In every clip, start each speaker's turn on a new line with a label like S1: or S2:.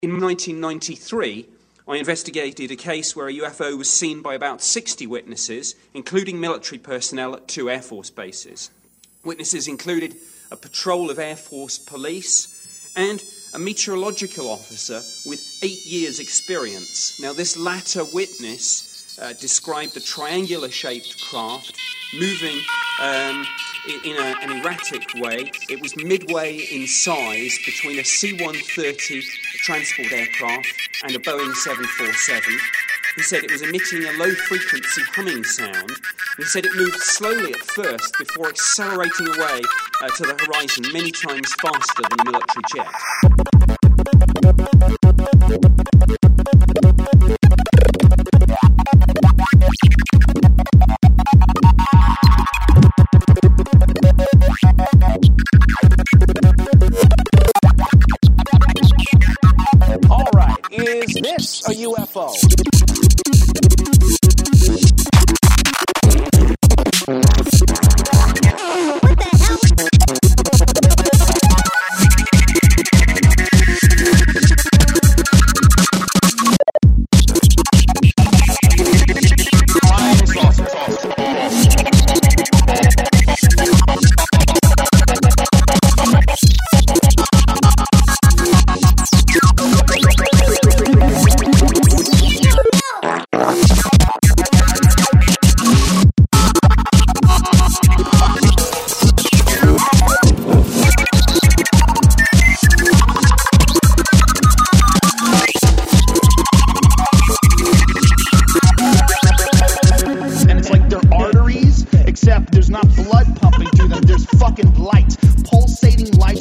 S1: In 1993, I investigated a case where a UFO was seen by about 60 witnesses, including military personnel at 2 Air Force bases. Witnesses included a patrol of Air Force police and a meteorological officer with 8 years' experience. Now, this latter witness described a triangular-shaped craft moving in an erratic way. It was midway in size between a C-130 transport aircraft and a Boeing 747. He said it was emitting a low-frequency humming sound. He said it moved slowly at first before accelerating away to the horizon many times faster than a military jet.
S2: All right, is this a UFO? Except there's not blood pumping through them, there's fucking light, pulsating light.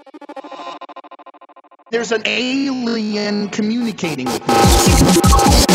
S2: There's an alien communicating with me.